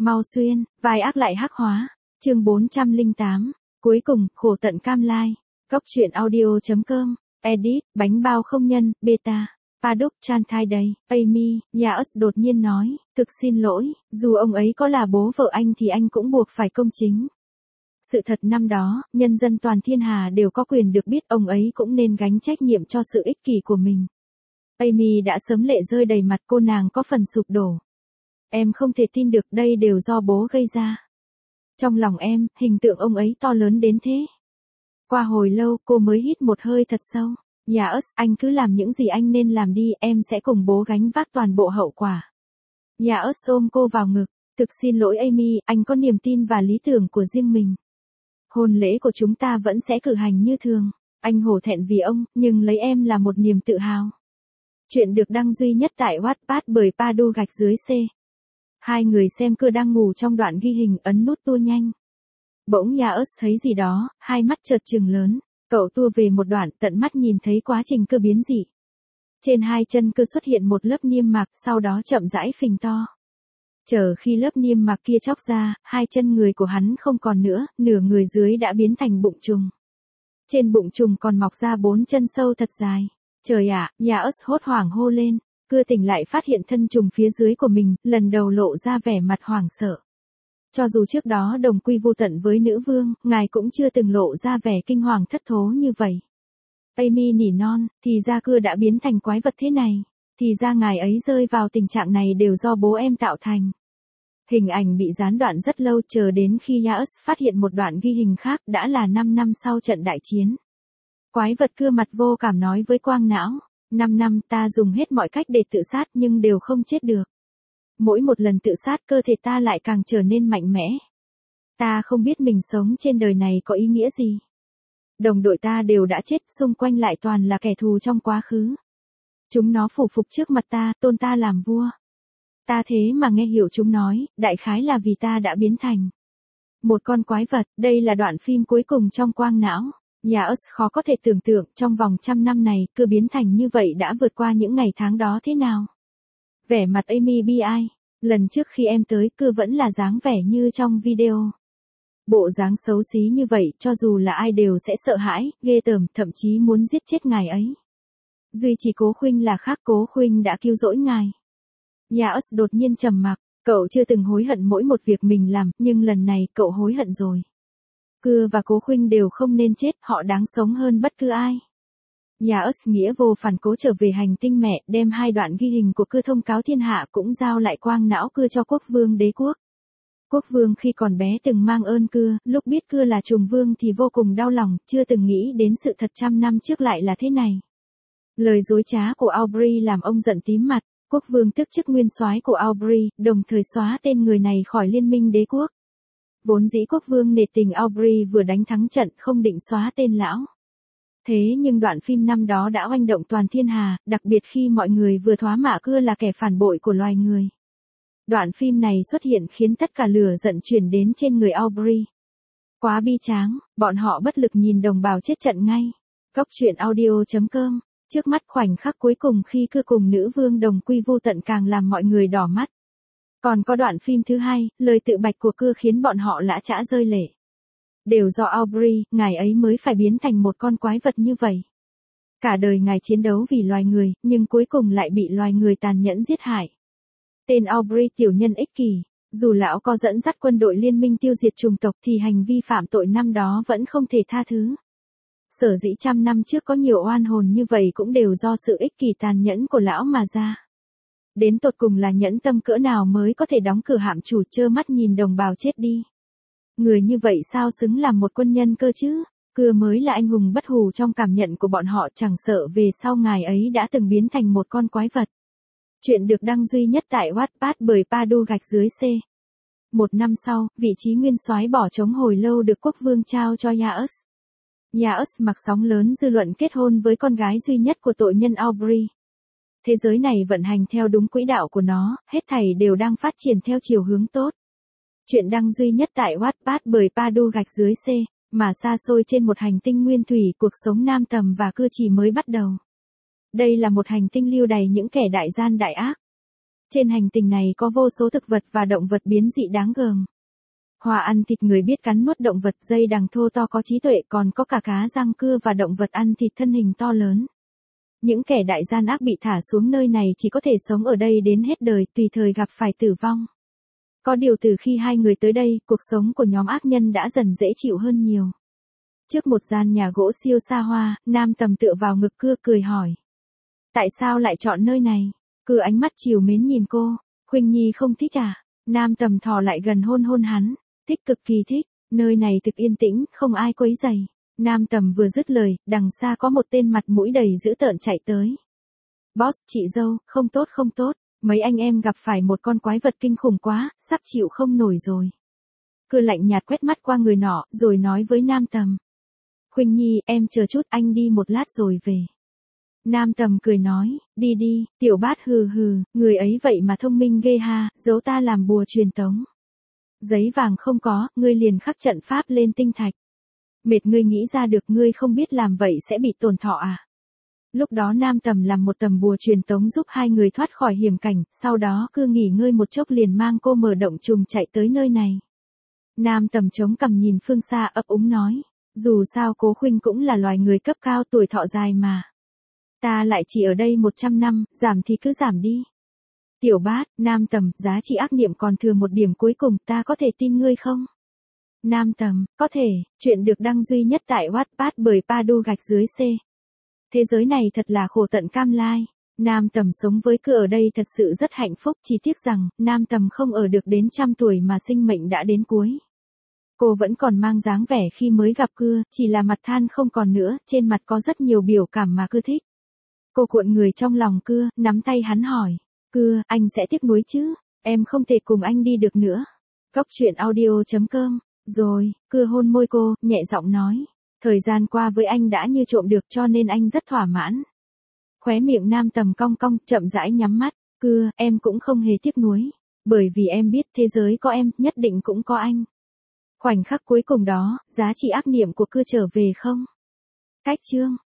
Mau xuyên, vai ác lại hắc hóa. Chương 408. Cuối cùng, khổ tận cam lai. Góc truyện audio.com. Edit, bánh bao không nhân, beta. Paddock chan thai đây. Amy, Yaus đột nhiên nói, thực xin lỗi, dù ông ấy có là bố vợ anh thì anh cũng buộc phải công chính. Sự thật năm đó, nhân dân toàn thiên hà đều có quyền được biết ông ấy cũng nên gánh trách nhiệm cho sự ích kỷ của mình. Amy đã sớm lệ rơi đầy mặt, cô nàng có phần sụp đổ. Em không thể tin được đây đều do bố gây ra. Trong lòng em, hình tượng ông ấy to lớn đến thế. Qua hồi lâu, cô mới hít một hơi thật sâu. Yaus, anh cứ làm những gì anh nên làm đi, em sẽ cùng bố gánh vác toàn bộ hậu quả. Yaus ôm cô vào ngực. Thực xin lỗi Amy, anh có niềm tin và lý tưởng của riêng mình. Hôn lễ của chúng ta vẫn sẽ cử hành như thường. Anh hổ thẹn vì ông, nhưng lấy em là một niềm tự hào. Chuyện được đăng duy nhất tại Wattpad bởi Padu_C. Hai người xem cưa đang ngủ trong đoạn ghi hình, ấn nút tua nhanh. Bỗng Yaus thấy gì đó, hai mắt chợt trừng lớn. Cậu tua về một đoạn, tận mắt nhìn thấy quá trình cơ biến dị. Trên hai chân cơ xuất hiện một lớp niêm mạc, sau đó chậm rãi phình to. Chờ khi lớp niêm mạc kia chóc ra, hai chân người của hắn không còn nữa, nửa người dưới đã biến thành bụng trùng. Trên bụng trùng còn mọc ra 4 chân sâu thật dài. Trời ạ, Yaus hốt hoảng hô lên. Cưa tỉnh lại phát hiện thân trùng phía dưới của mình, lần đầu lộ ra vẻ mặt hoảng sợ. Cho dù trước đó đồng quy vu tận với nữ vương, ngài cũng chưa từng lộ ra vẻ kinh hoàng thất thố như vậy. Amy nỉ non, thì ra cưa đã biến thành quái vật thế này. Thì ra ngài ấy rơi vào tình trạng này đều do bố em tạo thành. Hình ảnh bị gián đoạn rất lâu, chờ đến khi Yaus phát hiện một đoạn ghi hình khác, đã là 5 năm sau trận đại chiến. Quái vật cưa mặt vô cảm nói với quang não, 5 năm ta dùng hết mọi cách để tự sát nhưng đều không chết được. Mỗi một lần tự sát cơ thể ta lại càng trở nên mạnh mẽ. Ta không biết mình sống trên đời này có ý nghĩa gì. Đồng đội ta đều đã chết, xung quanh lại toàn là kẻ thù trong quá khứ. Chúng nó phủ phục trước mặt ta, tôn ta làm vua. Ta thế mà nghe hiểu chúng nói, đại khái là vì ta đã biến thành một con quái vật. Đây là đoạn phim cuối cùng trong quang não. Yaus khó có thể tưởng tượng trong vòng 100 năm này, cưa biến thành như vậy đã vượt qua những ngày tháng đó thế nào. Vẻ mặt Amy bi ai. Lần trước khi em tới, cưa vẫn là dáng vẻ như trong video. Bộ dáng xấu xí như vậy, cho dù là ai đều sẽ sợ hãi, ghê tởm, thậm chí muốn giết chết ngài ấy. Duy chỉ Cố Khuynh là khác, Cố Khuynh đã cứu rỗi ngài. Yaus đột nhiên trầm mặc, cậu chưa từng hối hận mỗi một việc mình làm, nhưng lần này cậu hối hận rồi. Cưa và Cố Khuynh đều không nên chết, họ đáng sống hơn bất cứ ai. Yaus nghĩa vô phản cố trở về hành tinh mẹ, đem hai đoạn ghi hình của cưa thông cáo thiên hạ cũng giao lại quang não cưa cho quốc vương đế quốc. Quốc vương khi còn bé từng mang ơn cưa, lúc biết cưa là trùng vương thì vô cùng đau lòng, chưa từng nghĩ đến sự thật 100 năm trước lại là thế này. Lời dối trá của Aubrey làm ông giận tím mặt, quốc vương tước chức nguyên soái của Aubrey, đồng thời xóa tên người này khỏi liên minh đế quốc. Vốn dĩ quốc vương nể tình Aubrey vừa đánh thắng trận không định xóa tên lão. Thế nhưng đoạn phim năm đó đã oanh động toàn thiên hà, đặc biệt khi mọi người vừa thoá mạ cưa là kẻ phản bội của loài người. Đoạn phim này xuất hiện khiến tất cả lửa giận chuyển đến trên người Aubrey. Quá bi tráng, bọn họ bất lực nhìn đồng bào chết trận ngay. Góc truyện audio.com. Trước mắt khoảnh khắc cuối cùng khi cưa cùng nữ vương đồng quy vu tận càng làm mọi người đỏ mắt. Còn có đoạn phim thứ hai, lời tự bạch của cưa khiến bọn họ lã chã rơi lệ. Đều do Aubrey, ngài ấy mới phải biến thành một con quái vật như vậy. Cả đời ngài chiến đấu vì loài người, nhưng cuối cùng lại bị loài người tàn nhẫn giết hại. Tên Aubrey tiểu nhân ích kỷ, dù lão có dẫn dắt quân đội liên minh tiêu diệt chủng tộc thì hành vi phạm tội năm đó vẫn không thể tha thứ. Sở dĩ 100 năm trước có nhiều oan hồn như vậy cũng đều do sự ích kỷ tàn nhẫn của lão mà ra. Đến tột cùng là nhẫn tâm cỡ nào mới có thể đóng cửa hạm chủ trơ mắt nhìn đồng bào chết đi. Người như vậy sao xứng làm một quân nhân cơ chứ? Cưa mới là anh hùng bất hủ trong cảm nhận của bọn họ, chẳng sợ về sau ngài ấy đã từng biến thành một con quái vật. Chuyện được đăng duy nhất tại Wattpad bởi Padu_C. Một năm sau, vị trí nguyên soái bỏ trống hồi lâu được quốc vương trao cho Yaus. Yaus mặc sóng lớn dư luận kết hôn với con gái duy nhất của tội nhân Aubrey. Thế giới này vận hành theo đúng quỹ đạo của nó, hết thảy đều đang phát triển theo chiều hướng tốt. Chuyện đăng duy nhất tại Wattpad bởi Padu_C. Mà xa xôi trên một hành tinh nguyên thủy, cuộc sống nam tầm và cưa chỉ mới bắt đầu. Đây là một hành tinh lưu đầy những kẻ đại gian đại ác. Trên hành tinh này có vô số thực vật và động vật biến dị đáng gờm. Hoa ăn thịt người biết cắn nuốt động vật, dây đằng thô to có trí tuệ, còn có cả cá răng cưa và động vật ăn thịt thân hình to lớn. Những kẻ đại gian ác bị thả xuống nơi này chỉ có thể sống ở đây đến hết đời, tùy thời gặp phải tử vong. Có điều từ khi hai người tới đây, cuộc sống của nhóm ác nhân đã dần dễ chịu hơn nhiều. Trước một gian nhà gỗ siêu xa hoa, Nam Tầm tựa vào ngực Cưa cười hỏi. Tại sao lại chọn nơi này? Cưa ánh mắt trìu mến nhìn cô. Khuynh Nhi không thích à? Nam Tầm thò lại gần hôn hôn hắn. Thích, cực kỳ thích. Nơi này thực yên tĩnh, không ai quấy rầy. Nam Tầm vừa dứt lời, đằng xa có một tên mặt mũi đầy dữ tợn chạy tới. Boss, chị dâu, không tốt không tốt. Mấy anh em gặp phải một con quái vật kinh khủng quá, sắp chịu không nổi rồi. Cưa lạnh nhạt quét mắt qua người nọ, rồi nói với Nam Tầm. Khuynh Nhi, em chờ chút, anh đi một lát rồi về. Nam Tầm cười nói, đi đi, Tiểu Bát hừ hừ, người ấy vậy mà thông minh ghê ha, giấu ta làm bùa truyền tống. Giấy vàng không có, ngươi liền khắc trận pháp lên tinh thạch. Mệt ngươi nghĩ ra được, ngươi không biết làm vậy sẽ bị tổn thọ à? Lúc đó Nam Tầm làm một tầm bùa truyền tống giúp hai người thoát khỏi hiểm cảnh, sau đó Cưa nghỉ ngơi một chốc liền mang cô mở động trùng chạy tới nơi này. Nam Tầm chống cằm nhìn phương xa ấp úng nói, dù sao Cố Khuynh cũng là loài người cấp cao, tuổi thọ dài mà. Ta lại chỉ ở đây 100 năm, giảm thì cứ giảm đi. Tiểu Bát, Nam Tầm, giá trị ác niệm còn thừa một điểm cuối cùng, ta có thể tin ngươi không? Nam Tầm, có thể, chuyện được đăng duy nhất tại Wattpad bởi Padu_C. Thế giới này thật là khổ tận cam lai. Nam Tầm sống với Cưa ở đây thật sự rất hạnh phúc, chỉ tiếc rằng, Nam Tầm không ở được đến 100 tuổi mà sinh mệnh đã đến cuối. Cô vẫn còn mang dáng vẻ khi mới gặp Cưa, chỉ là mặt than không còn nữa, trên mặt có rất nhiều biểu cảm mà Cưa thích. Cô cuộn người trong lòng Cưa, nắm tay hắn hỏi, Cưa, anh sẽ tiếc nuối chứ, em không thể cùng anh đi được nữa. Cốc truyện audio.com, rồi, Cưa hôn môi cô, nhẹ giọng nói, thời gian qua với anh đã như trộm được cho nên anh rất thỏa mãn. Khóe miệng Nam Tầm cong cong, chậm rãi nhắm mắt, Cưa, em cũng không hề tiếc nuối, bởi vì em biết thế giới có em, nhất định cũng có anh. Khoảnh khắc cuối cùng đó, giá trị ác niệm của Cưa trở về không? Cách chương